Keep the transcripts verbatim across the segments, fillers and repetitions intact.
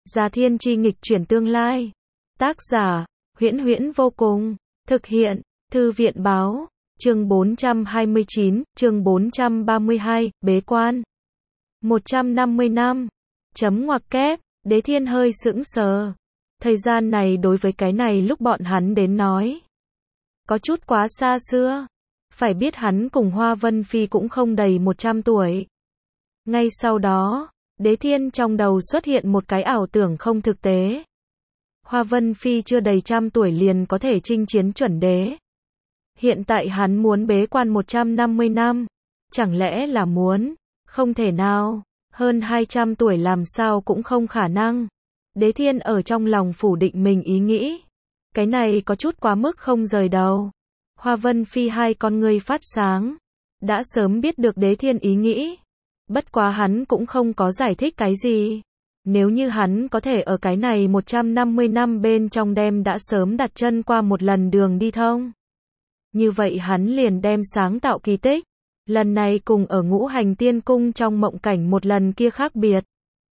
Gia Thiên Chi nghịch chuyển tương lai. Tác giả, Huyễn Huyễn vô cùng. Thực hiện, Thư viện báo. Chương bốn trăm hai mươi chín, chương bốn trăm ba mươi hai, bế quan. một trăm năm mươi năm. Chấm ngoặc kép, Đế Thiên hơi sững sờ. Thời gian này đối với cái này lúc bọn hắn đến nói. Có chút quá xa xưa. Phải biết hắn cùng Hoa Vân Phi cũng không đầy một trăm tuổi. Ngay sau đó, Đế Thiên trong đầu xuất hiện một cái ảo tưởng không thực tế. Hoa Vân Phi chưa đầy trăm tuổi liền có thể chinh chiến chuẩn đế. Hiện tại hắn muốn bế quan một trăm năm mươi năm. Chẳng lẽ là muốn? Không thể nào. Hơn hai trăm tuổi làm sao cũng không khả năng. Đế Thiên ở trong lòng phủ định mình ý nghĩ. Cái này có chút quá mức không rời đầu. Hoa Vân Phi hai con ngươi phát sáng. Đã sớm biết được Đế Thiên ý nghĩ. Bất quá hắn cũng không có giải thích cái gì. Nếu như hắn có thể ở cái này một trăm năm mươi năm bên trong đem đã sớm đặt chân qua một lần đường đi thông. Như vậy hắn liền đem sáng tạo kỳ tích. Lần này cùng ở Ngũ Hành Tiên Cung trong mộng cảnh một lần kia khác biệt.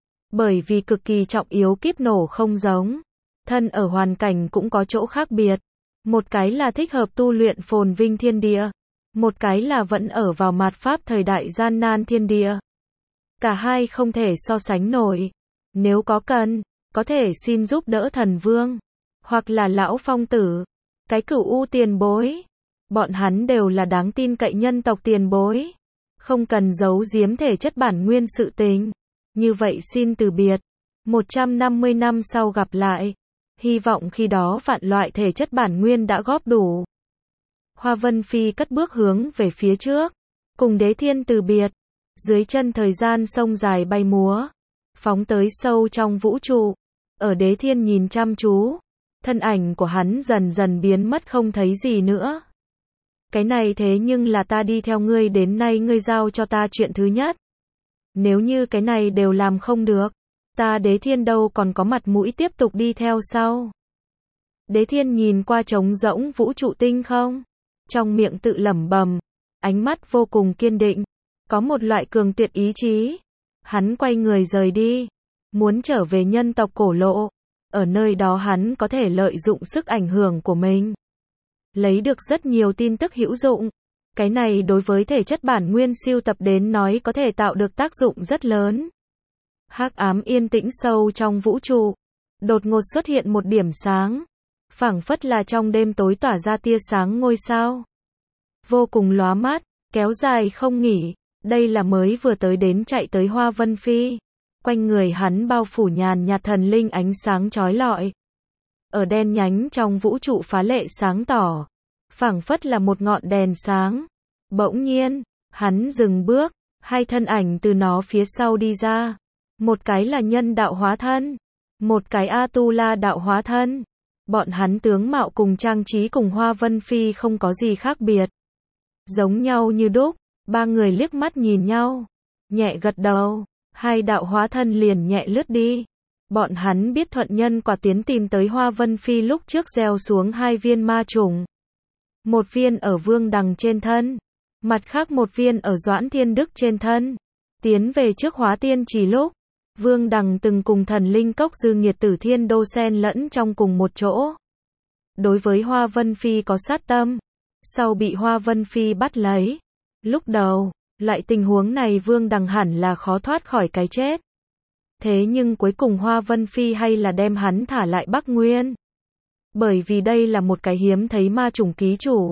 Bởi vì cực kỳ trọng yếu kíp nổ không giống. Thân ở hoàn cảnh cũng có chỗ khác biệt. Một cái là thích hợp tu luyện phồn vinh thiên địa. Một cái là vẫn ở vào mạt pháp thời đại gian nan thiên địa. Cả hai không thể so sánh nổi. Nếu có cần, có thể xin giúp đỡ thần vương. Hoặc là lão phong tử. Cái cửu u tiền bối. Bọn hắn đều là đáng tin cậy nhân tộc tiền bối. Không cần giấu giếm thể chất bản nguyên sự tình. Như vậy xin từ biệt. một trăm năm mươi năm sau gặp lại. Hy vọng khi đó vạn loại thể chất bản nguyên đã góp đủ. Hoa Vân Phi cất bước hướng về phía trước. Cùng Đế Thiên từ biệt. Dưới chân thời gian sông dài bay múa. Phóng tới sâu trong vũ trụ. Ở Đế Thiên nhìn chăm chú. Thân ảnh của hắn dần dần biến mất không thấy gì nữa. Cái này thế nhưng là ta đi theo ngươi đến nay ngươi giao cho ta chuyện thứ nhất. Nếu như cái này đều làm không được. Ta Đế Thiên đâu còn có mặt mũi tiếp tục đi theo sau. Đế Thiên nhìn qua trống rỗng vũ trụ tinh không. Trong miệng tự lẩm bẩm. Ánh mắt vô cùng kiên định. Có một loại cường tuyệt ý chí. Hắn quay người rời đi. Muốn trở về nhân tộc cổ lộ. Ở nơi đó hắn có thể lợi dụng sức ảnh hưởng của mình. Lấy được rất nhiều tin tức hữu dụng. Cái này đối với thể chất bản nguyên siêu tập đến nói có thể tạo được tác dụng rất lớn. Hắc ám yên tĩnh sâu trong vũ trụ. Đột ngột xuất hiện một điểm sáng. Phảng phất là trong đêm tối tỏa ra tia sáng ngôi sao. Vô cùng lóa mắt, kéo dài không nghỉ. Đây là mới vừa tới đến chạy tới Hoa Vân Phi. Quanh người hắn bao phủ nhàn nhạt thần linh ánh sáng chói lọi. Ở đen nhánh trong vũ trụ phá lệ sáng tỏ. Phảng phất là một ngọn đèn sáng. Bỗng nhiên, hắn dừng bước. Hai thân ảnh từ nó phía sau đi ra. Một cái là nhân đạo hóa thân. Một cái A-tu-la đạo hóa thân. Bọn hắn tướng mạo cùng trang trí cùng Hoa Vân Phi không có gì khác biệt. Giống nhau như đúc. Ba người liếc mắt nhìn nhau. Nhẹ gật đầu. Hai đạo hóa thân liền nhẹ lướt đi. Bọn hắn biết thuận nhân quả tiến tìm tới Hoa Vân Phi lúc trước gieo xuống hai viên ma trùng. Một viên ở Vương Đằng trên thân. Mặt khác một viên ở Doãn Thiên Đức trên thân. Tiến về trước hóa tiên chỉ lúc. Vương Đằng từng cùng thần linh cốc dư nghiệt tử thiên đô xen lẫn trong cùng một chỗ. Đối với Hoa Vân Phi có sát tâm. Sau bị Hoa Vân Phi bắt lấy. Lúc đầu, loại tình huống này Vương Đằng hẳn là khó thoát khỏi cái chết. Thế nhưng cuối cùng Hoa Vân Phi hay là đem hắn thả lại Bắc Nguyên. Bởi vì đây là một cái hiếm thấy ma trùng ký chủ.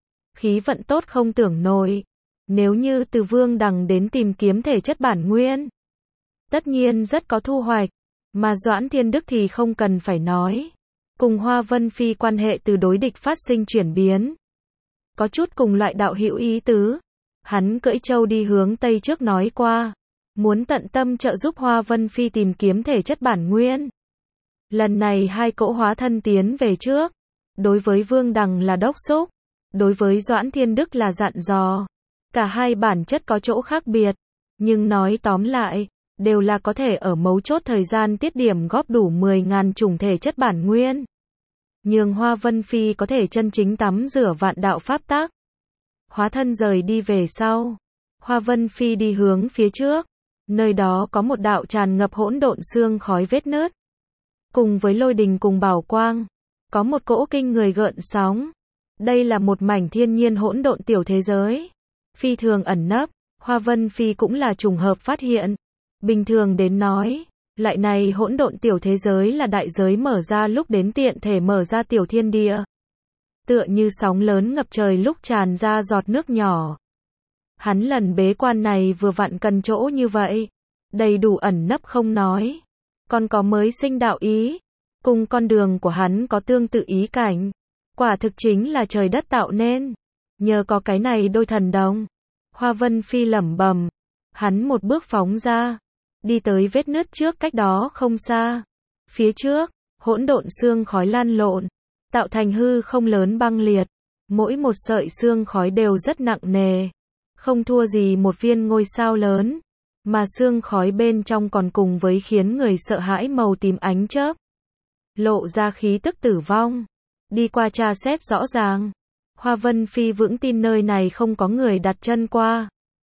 Khí vận tốt không tưởng nổi. Nếu như từ Vương Đằng đến tìm kiếm thể chất bản nguyên. Tất nhiên rất có thu hoạch. Mà Doãn Thiên Đức thì không cần phải nói. Cùng Hoa Vân Phi quan hệ từ đối địch phát sinh chuyển biến. Có chút cùng loại đạo hữu ý tứ. Hắn cưỡi trâu đi hướng Tây trước nói qua. Muốn tận tâm trợ giúp Hoa Vân Phi tìm kiếm thể chất bản nguyên. Lần này hai cỗ hóa thân tiến về trước. Đối với Vương Đằng là đốc xúc. Đối với Doãn Thiên Đức là dặn dò. Cả hai bản chất có chỗ khác biệt. Nhưng nói tóm lại, đều là có thể ở mấu chốt thời gian tiết điểm góp đủ mười nghìn chủng thể chất bản nguyên. Nhưng Hoa Vân Phi có thể chân chính tắm rửa vạn đạo pháp tắc. Hóa thân rời đi về sau. Hoa Vân Phi đi hướng phía trước. Nơi đó có một đạo tràn ngập hỗn độn xương khói vết nứt. cùng với lôi đình cùng bảo quang, có một cỗ kinh người gợn sóng. Đây là một mảnh thiên nhiên hỗn độn tiểu thế giới, phi thường ẩn nấp, Hoa Vân Phi cũng là trùng hợp phát hiện. Bình thường đến nói, loại này hỗn độn tiểu thế giới là đại giới mở ra lúc đến tiện thể mở ra tiểu thiên địa. Tựa như sóng lớn ngập trời lúc tràn ra giọt nước nhỏ. Hắn lần bế quan này vừa vặn cần chỗ như vậy, đầy đủ ẩn nấp không nói, còn có mới sinh đạo ý, cùng con đường của hắn có tương tự ý cảnh, quả thực chính là trời đất tạo nên, nhờ có cái này đôi thần đồng. Hoa Vân Phi lẩm bẩm, hắn một bước phóng ra, đi tới vết nứt trước cách đó không xa. Phía trước, hỗn độn xương khói lan lộn, tạo thành hư không lớn băng liệt, mỗi một sợi xương khói đều rất nặng nề, không thua gì một viên ngôi sao lớn, mà xương khói bên trong còn cùng với khiến người sợ hãi màu tím ánh chớp, lộ ra khí tức tử vong. Đi qua tra xét rõ ràng, Hoa Vân Phi vững tin nơi này không có người đặt chân qua.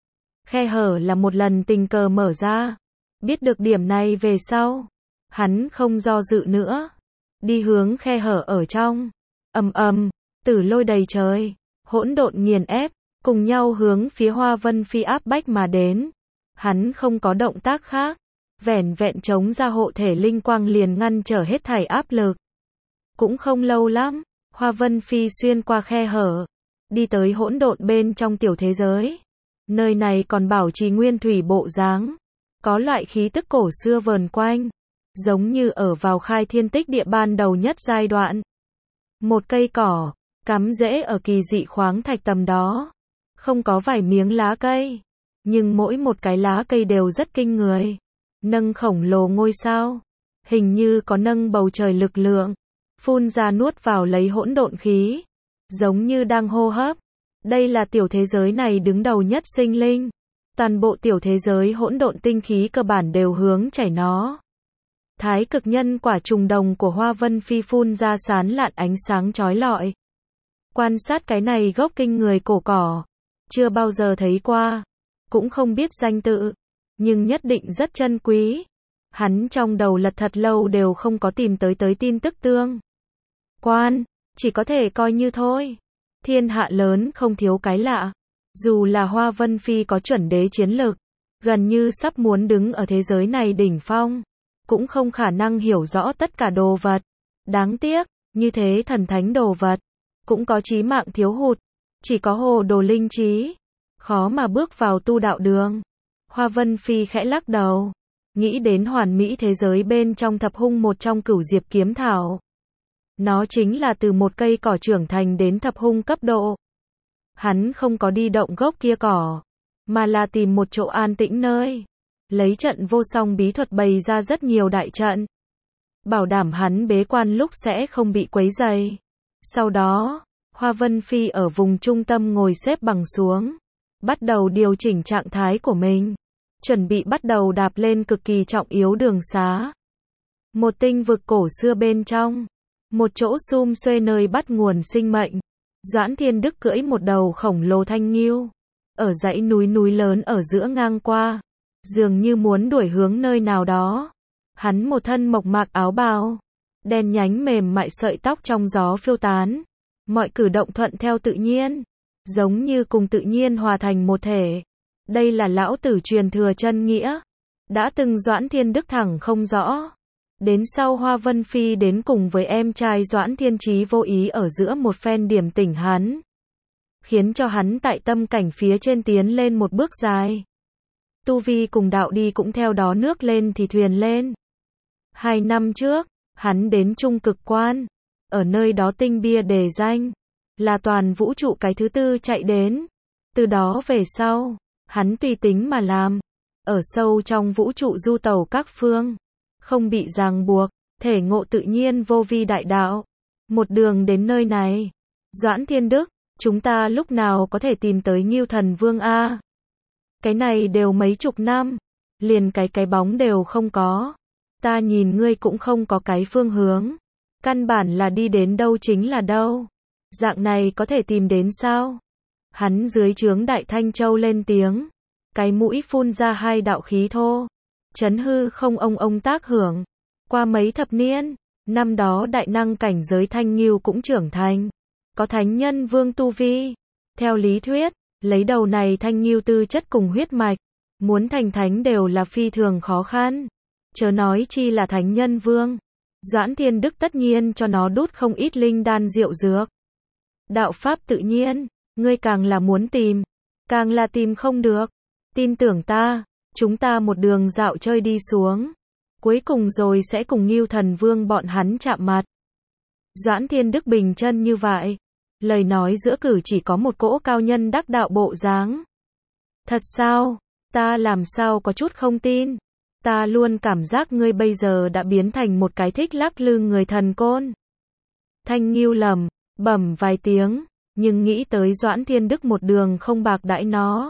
Khe hở là một lần tình cờ mở ra. Biết được điểm này về sau, hắn không do dự nữa, đi hướng khe hở ở trong. Ầm ầm, tử lôi đầy trời, hỗn độn nghiền ép, cùng nhau hướng phía Hoa Vân Phi áp bách mà đến. Hắn không có động tác khác, vẻn vẹn chống ra hộ thể linh quang liền ngăn trở hết thảy áp lực. Cũng không lâu lắm, Hoa Vân Phi xuyên qua khe hở, đi tới hỗn độn bên trong tiểu thế giới. Nơi này còn bảo trì nguyên thủy bộ dáng, có loại khí tức cổ xưa vờn quanh, giống như ở vào khai thiên tích địa ban đầu nhất giai đoạn. Một cây cỏ, cắm rễ ở kỳ dị khoáng thạch tầm đó, không có vài miếng lá cây, nhưng mỗi một cái lá cây đều rất kinh người, nâng khổng lồ ngôi sao, hình như có nâng bầu trời lực lượng, phun ra nuốt vào lấy hỗn độn khí, giống như đang hô hấp. Đây là tiểu thế giới này đứng đầu nhất sinh linh. Toàn bộ tiểu thế giới hỗn độn tinh khí cơ bản đều hướng chảy nó. Thái cực nhân quả trùng đồng của Hoa Vân Phi phun ra sán lạn ánh sáng chói lọi. Quan sát cái này gốc kinh người cổ cỏ, chưa bao giờ thấy qua, cũng không biết danh tự, nhưng nhất định rất chân quý. Hắn trong đầu lật thật lâu đều không có tìm tới tới tin tức tương quan, chỉ có thể coi như thôi. Thiên hạ lớn không thiếu cái lạ. Dù là Hoa Vân Phi có chuẩn đế chiến lực, gần như sắp muốn đứng ở thế giới này đỉnh phong, cũng không khả năng hiểu rõ tất cả đồ vật. Đáng tiếc, như thế thần thánh đồ vật, cũng có chí mạng thiếu hụt, chỉ có hồ đồ linh trí, khó mà bước vào tu đạo đường. Hoa Vân Phi khẽ lắc đầu, nghĩ đến hoàn mỹ thế giới bên trong thập hung một trong cửu diệp kiếm thảo. Nó chính là từ một cây cỏ trưởng thành đến thập hung cấp độ. Hắn không có đi động gốc kia cỏ, mà là tìm một chỗ an tĩnh nơi, lấy trận vô song bí thuật bày ra rất nhiều đại trận, bảo đảm hắn bế quan lúc sẽ không bị quấy rầy. Sau đó, Hoa Vân Phi ở vùng trung tâm ngồi xếp bằng xuống, bắt đầu điều chỉnh trạng thái của mình, chuẩn bị bắt đầu đạp lên cực kỳ trọng yếu đường xá. Một tinh vực cổ xưa bên trong, một chỗ sum xuê nơi bắt nguồn sinh mệnh. Doãn Thiên Đức cưỡi một đầu khổng lồ thanh nghiêu, ở dãy núi núi lớn ở giữa ngang qua, dường như muốn đuổi hướng nơi nào đó. Hắn một thân mộc mạc áo bào, đen nhánh mềm mại sợi tóc trong gió phiêu tán, mọi cử động thuận theo tự nhiên, giống như cùng tự nhiên hòa thành một thể. Đây là lão tử truyền thừa chân nghĩa, đã từng Doãn Thiên Đức thẳng không rõ. Đến sau Hoa Vân Phi đến cùng với em trai Doãn Thiên Chí vô ý ở giữa một phen điểm tỉnh hắn, khiến cho hắn tại tâm cảnh phía trên tiến lên một bước dài. Tu vi cùng đạo đi cũng theo đó nước lên thì thuyền lên. Hai năm trước, hắn đến Trung Cực Quan, ở nơi đó tinh bia đề danh, là toàn vũ trụ cái thứ tư chạy đến. Từ đó về sau, hắn tùy tính mà làm, ở sâu trong vũ trụ du tàu các phương, không bị ràng buộc, thể ngộ tự nhiên vô vi đại đạo. Một đường đến nơi này, Doãn Thiên Đức, chúng ta lúc nào có thể tìm tới Ngưu Thần Vương a? Cái này đều mấy chục năm, liền cái cái bóng đều không có. Ta nhìn ngươi cũng không có cái phương hướng, căn bản là đi đến đâu chính là đâu. Dạng này có thể tìm đến sao? Hắn dưới trướng Đại Thanh Châu lên tiếng, cái mũi phun ra hai đạo khí thô, chấn hư không ông ông tác hưởng. Qua mấy thập niên, năm đó đại năng cảnh giới Thanh Ngưu cũng trưởng thành, có thánh nhân vương tu vi. Theo lý thuyết, lấy đầu này Thanh Ngưu tư chất cùng huyết mạch, muốn thành thánh đều là phi thường khó khăn. Chớ nói chi là thánh nhân vương. Doãn Thiên Đức tất nhiên cho nó đút không ít linh đan diệu dược. Đạo pháp tự nhiên, ngươi càng là muốn tìm, càng là tìm không được. Tin tưởng ta, chúng ta một đường dạo chơi đi xuống, cuối cùng rồi sẽ cùng Ngưu Thần Vương bọn hắn chạm mặt. Doãn Thiên Đức bình chân như vậy, lời nói giữa cử chỉ có một cỗ cao nhân đắc đạo bộ dáng. Thật sao? Ta làm sao có chút không tin. Ta luôn cảm giác ngươi bây giờ đã biến thành một cái thích lắc lư người thần côn. Thanh Ngưu lầm bẩm vài tiếng, nhưng nghĩ tới Doãn Thiên Đức một đường không bạc đãi nó,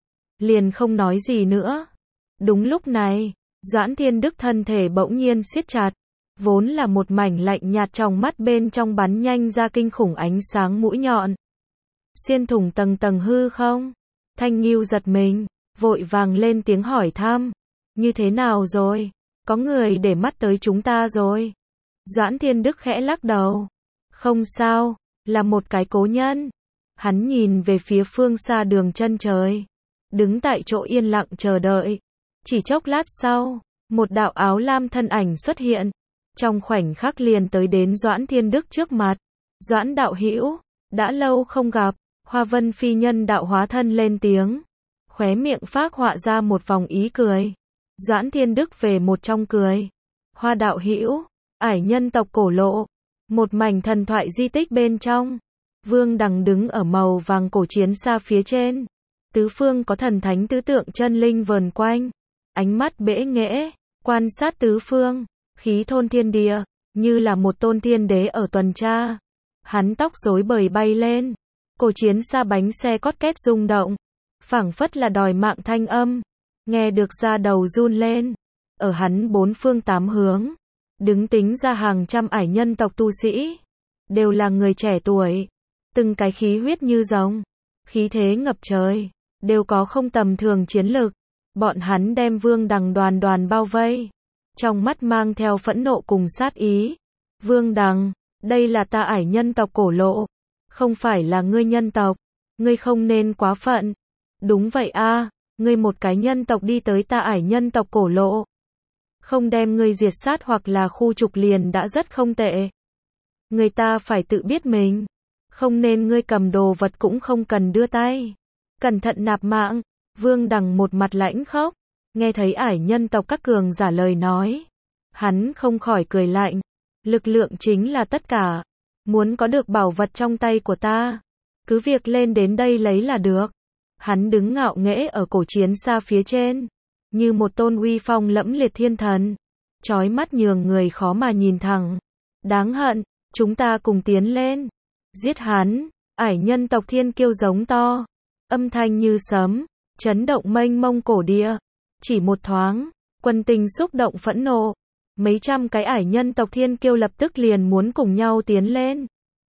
liền không nói gì nữa. Đúng lúc này, Doãn Thiên Đức thân thể bỗng nhiên siết chặt, vốn là một mảnh lạnh nhạt trong mắt bên trong bắn nhanh ra kinh khủng ánh sáng mũi nhọn, xuyên thủng tầng tầng hư không. Thanh Ngưu giật mình, vội vàng lên tiếng hỏi thăm, như thế nào rồi? Có người để mắt tới chúng ta rồi? Doãn Thiên Đức khẽ lắc đầu, không sao, là một cái cố nhân. Hắn nhìn về phía phương xa đường chân trời, đứng tại chỗ yên lặng chờ đợi. Chỉ chốc lát sau, một đạo áo lam thân ảnh xuất hiện, trong khoảnh khắc liền tới đến Doãn Thiên Đức trước mặt. Doãn đạo hữu, đã lâu không gặp. Hoa Vân phi nhân đạo hóa thân lên tiếng, khóe miệng phác họa ra một vòng ý cười. Doãn Thiên Đức về một trong cười. Hoa đạo hữu, ải nhân tộc cổ lộ, một mảnh thần thoại di tích bên trong. Vương Đằng đứng ở màu vàng cổ chiến xa phía trên. Tứ phương có thần thánh tứ tượng chân linh vờn quanh. Ánh mắt bẽ nghễ, quan sát tứ phương, khí thôn thiên địa, như là một tôn thiên đế ở tuần tra. Hắn tóc rối bời bay lên, cổ chiến xa bánh xe cót két rung động, phảng phất là đòi mạng thanh âm, nghe được da đầu run lên. Ở hắn bốn phương tám hướng, đứng tính ra hàng trăm ải nhân tộc tu sĩ, đều là người trẻ tuổi, từng cái khí huyết như rồng, khí thế ngập trời, đều có không tầm thường chiến lực. Bọn hắn đem Vương Đằng đoàn đoàn bao vây, trong mắt mang theo phẫn nộ cùng sát ý. Vương Đằng, đây là ta ải nhân tộc cổ lộ, không phải là ngươi nhân tộc, ngươi không nên quá phận. Đúng vậy a, ngươi một cái nhân tộc đi tới ta ải nhân tộc cổ lộ, không đem ngươi diệt sát hoặc là khu trục liền đã rất không tệ. Người ta phải tự biết mình, không nên ngươi cầm đồ vật cũng không cần đưa tay, cẩn thận nạp mạng. Vương Đằng một mặt lãnh khốc, nghe thấy ải nhân tộc các cường giả lời nói, hắn không khỏi cười lạnh. Lực lượng chính là tất cả, muốn có được bảo vật trong tay của ta, cứ việc lên đến đây lấy là được. Hắn đứng ngạo nghễ ở cổ chiến xa phía trên, như một tôn uy phong lẫm liệt thiên thần, chói mắt nhường người khó mà nhìn thẳng. Đáng hận, chúng ta cùng tiến lên, giết hắn. Ải nhân tộc thiên kiêu giống to, âm thanh như sấm, chấn động mênh mông cổ địa. Chỉ một thoáng, quân tình xúc động phẫn nộ, mấy trăm cái ải nhân tộc thiên kiêu lập tức liền muốn cùng nhau tiến lên,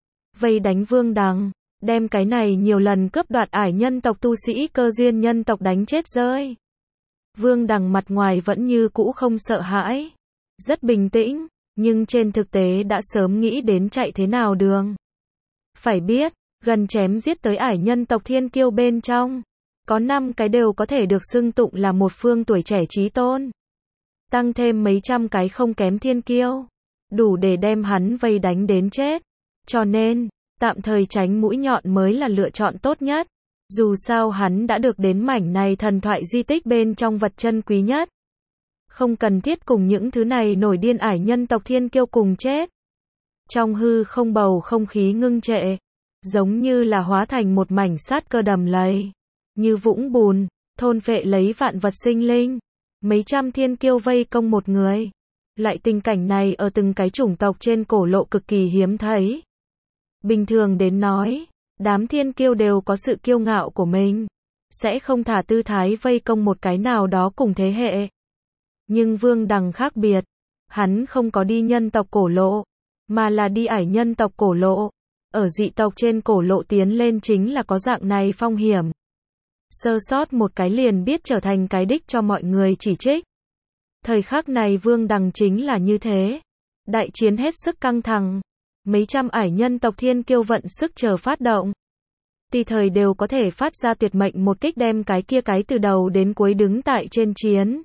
vây đánh Vương Đằng, đem cái này nhiều lần cướp đoạt ải nhân tộc tu sĩ cơ duyên nhân tộc đánh chết rơi. Vương Đằng mặt ngoài vẫn như cũ không sợ hãi, rất bình tĩnh, nhưng trên thực tế đã sớm nghĩ đến chạy thế nào đường. Phải biết, gần chém giết tới ải nhân tộc thiên kiêu bên trong, có năm cái đều có thể được xưng tụng là một phương tuổi trẻ chí tôn. Tăng thêm mấy trăm cái không kém thiên kiêu, đủ để đem hắn vây đánh đến chết. Cho nên, tạm thời tránh mũi nhọn mới là lựa chọn tốt nhất. Dù sao hắn đã được đến mảnh này thần thoại di tích bên trong vật chân quý nhất. Không cần thiết cùng những thứ này nổi điên ải nhân tộc thiên kiêu cùng chết. Trong hư không bầu không khí ngưng trệ, giống như là hóa thành một mảnh sát cơ đầm lầy, như vũng bùn, thôn phệ lấy vạn vật sinh linh. Mấy trăm thiên kiêu vây công một người. Loại tình cảnh này ở từng cái chủng tộc trên cổ lộ cực kỳ hiếm thấy. Bình thường đến nói, đám thiên kiêu đều có sự kiêu ngạo của mình, sẽ không thả tư thái vây công một cái nào đó cùng thế hệ. Nhưng Vương Đằng khác biệt, hắn không có đi nhân tộc cổ lộ, mà là đi ải nhân tộc cổ lộ. Ở dị tộc trên cổ lộ tiến lên chính là có dạng này phong hiểm. Sơ sót một cái liền biết trở thành cái đích cho mọi người chỉ trích. Thời khắc này Vương Đằng chính là như thế. Đại chiến hết sức căng thẳng. Mấy trăm ải nhân tộc thiên kiêu vận sức chờ phát động. Tùy thời đều có thể phát ra tuyệt mệnh một kích đem cái kia cái từ đầu đến cuối đứng tại trên chiến.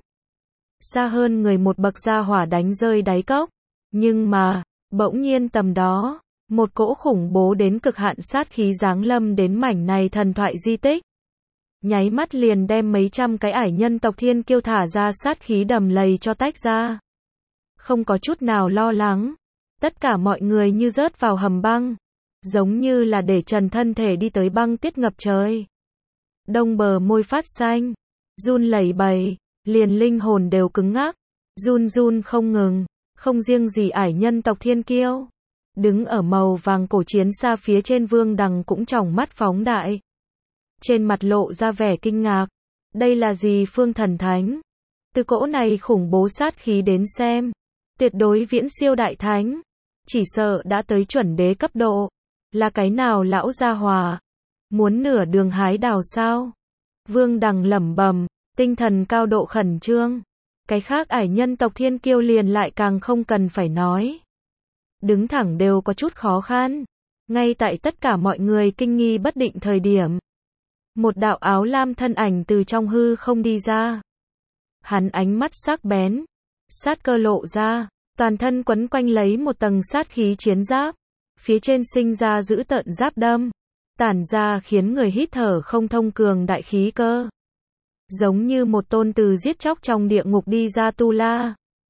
Xa hơn người một bậc ra hỏa đánh rơi đáy cốc. Nhưng mà, bỗng nhiên tầm đó, một cỗ khủng bố đến cực hạn sát khí giáng lâm đến mảnh này thần thoại di tích. Nháy mắt liền đem mấy trăm cái ải nhân tộc thiên kiêu thả ra sát khí đầm lầy cho tách ra. Không có chút nào lo lắng. Tất cả mọi người như rớt vào hầm băng. Giống như là để trần thân thể đi tới băng tiết ngập trời. Đông bờ môi phát xanh. Run lẩy bẩy. Liền linh hồn đều cứng ngắc. Run run không ngừng. Không riêng gì ải nhân tộc thiên kiêu. Đứng ở màu vàng cổ chiến xa phía trên Vương Đằng cũng tròng mắt phóng đại. Trên mặt lộ ra vẻ kinh ngạc. Đây là gì phương thần thánh? Từ cỗ này khủng bố sát khí đến xem. Tuyệt đối viễn siêu đại thánh. Chỉ sợ đã tới chuẩn đế cấp độ. Là cái nào lão gia hòa? Muốn nửa đường hái đào sao? Vương Đằng lẩm bẩm, tinh thần cao độ khẩn trương. Cái khác ải nhân tộc thiên kiêu liền lại càng không cần phải nói. Đứng thẳng đều có chút khó khăn. Ngay tại tất cả mọi người kinh nghi bất định thời điểm. Một đạo áo lam thân ảnh từ trong hư không đi ra. Hắn ánh mắt sắc bén. Sát cơ lộ ra. Toàn thân quấn quanh lấy một tầng sát khí chiến giáp. Phía trên sinh ra dữ tợn giáp đâm. Tản ra khiến người hít thở không thông cường đại khí cơ. Giống như một tôn từ giết chóc trong địa ngục đi ra tu la.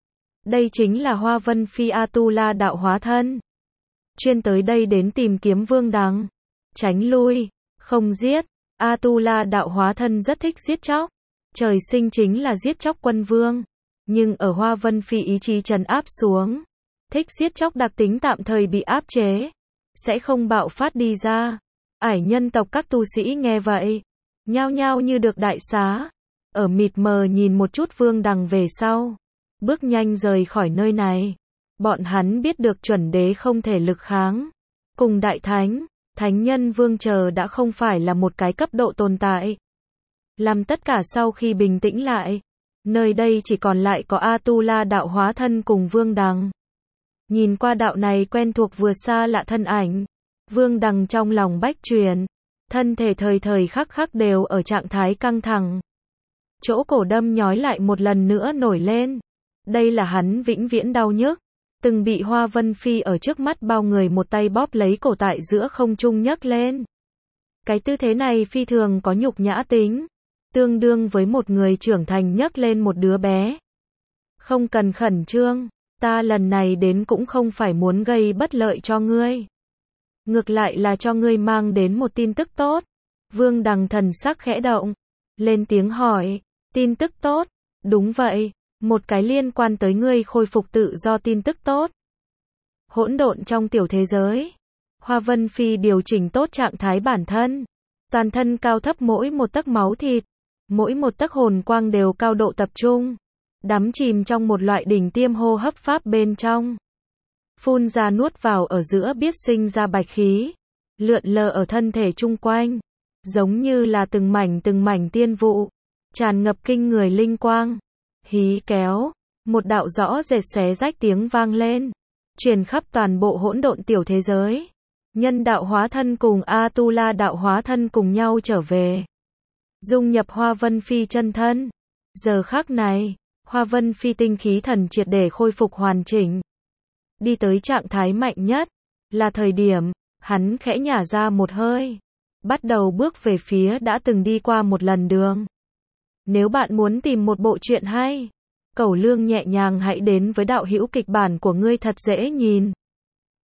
Đây chính là Hoa Vân Phi A-tu-la đạo hóa thân. Chuyên tới đây đến tìm kiếm Vương Đằng. Tránh lui, không giết. A-tu-la đạo hóa thân rất thích giết chóc. Trời sinh chính là giết chóc quân vương. Nhưng ở Hoa Vân Phi ý chí trấn áp xuống. Thích giết chóc đặc tính tạm thời bị áp chế. Sẽ không bạo phát đi ra. Ải nhân tộc các tu sĩ nghe vậy. Nhao nhao như được đại xá. Ở mịt mờ nhìn một chút Vương Đằng về sau. Bước nhanh rời khỏi nơi này. Bọn hắn biết được chuẩn đế không thể lực kháng. Cùng đại thánh, thánh nhân vương chờ đã không phải là một cái cấp độ tồn tại. Làm tất cả sau khi bình tĩnh lại. Nơi đây chỉ còn lại có A-tu-la đạo hóa thân cùng Vương Đằng. Nhìn qua đạo này quen thuộc vừa xa lạ thân ảnh. Vương Đằng trong lòng bách truyền. Thân thể thời thời khắc khắc đều ở trạng thái căng thẳng. Chỗ cổ đâm nhói lại một lần nữa nổi lên. Đây là hắn vĩnh viễn đau nhức. Từng bị Hoa Vân Phi ở trước mắt bao người một tay bóp lấy cổ tại giữa không trung nhấc lên. Cái tư thế này phi thường có nhục nhã tính. Tương đương với một người trưởng thành nhấc lên một đứa bé. Không cần khẩn trương. Ta lần này đến cũng không phải muốn gây bất lợi cho ngươi. Ngược lại là cho ngươi mang đến một tin tức tốt. Vương Đằng thần sắc khẽ động. Lên tiếng hỏi. Tin tức tốt. Đúng vậy. Một cái liên quan tới ngươi khôi phục tự do tin tức tốt. Hỗn độn trong tiểu thế giới. Hoa Vân Phi điều chỉnh tốt trạng thái bản thân. Toàn thân cao thấp mỗi một tấc máu thịt. Mỗi một tấc hồn quang đều cao độ tập trung. Đắm chìm trong một loại đỉnh tiêm hô hấp pháp bên trong. Phun ra nuốt vào ở giữa biết sinh ra bạch khí. Lượn lờ ở thân thể chung quanh. Giống như là từng mảnh từng mảnh tiên vụ. Tràn ngập kinh người linh quang. Hí kéo. Một đạo rõ rệt xé rách tiếng vang lên. Truyền khắp toàn bộ hỗn độn tiểu thế giới. Nhân đạo hóa thân cùng A-tu-la đạo hóa thân cùng nhau trở về. Dung nhập Hoa Vân Phi chân thân. Giờ khắc này, Hoa Vân Phi tinh khí thần triệt để khôi phục hoàn chỉnh. Đi tới trạng thái mạnh nhất. Là thời điểm, hắn khẽ nhả ra một hơi. Bắt đầu bước về phía đã từng đi qua một lần đường. Nếu bạn muốn tìm một bộ truyện hay, Cẩu Lương nhẹ nhàng hãy đến với đạo hữu kịch bản của ngươi thật dễ nhìn.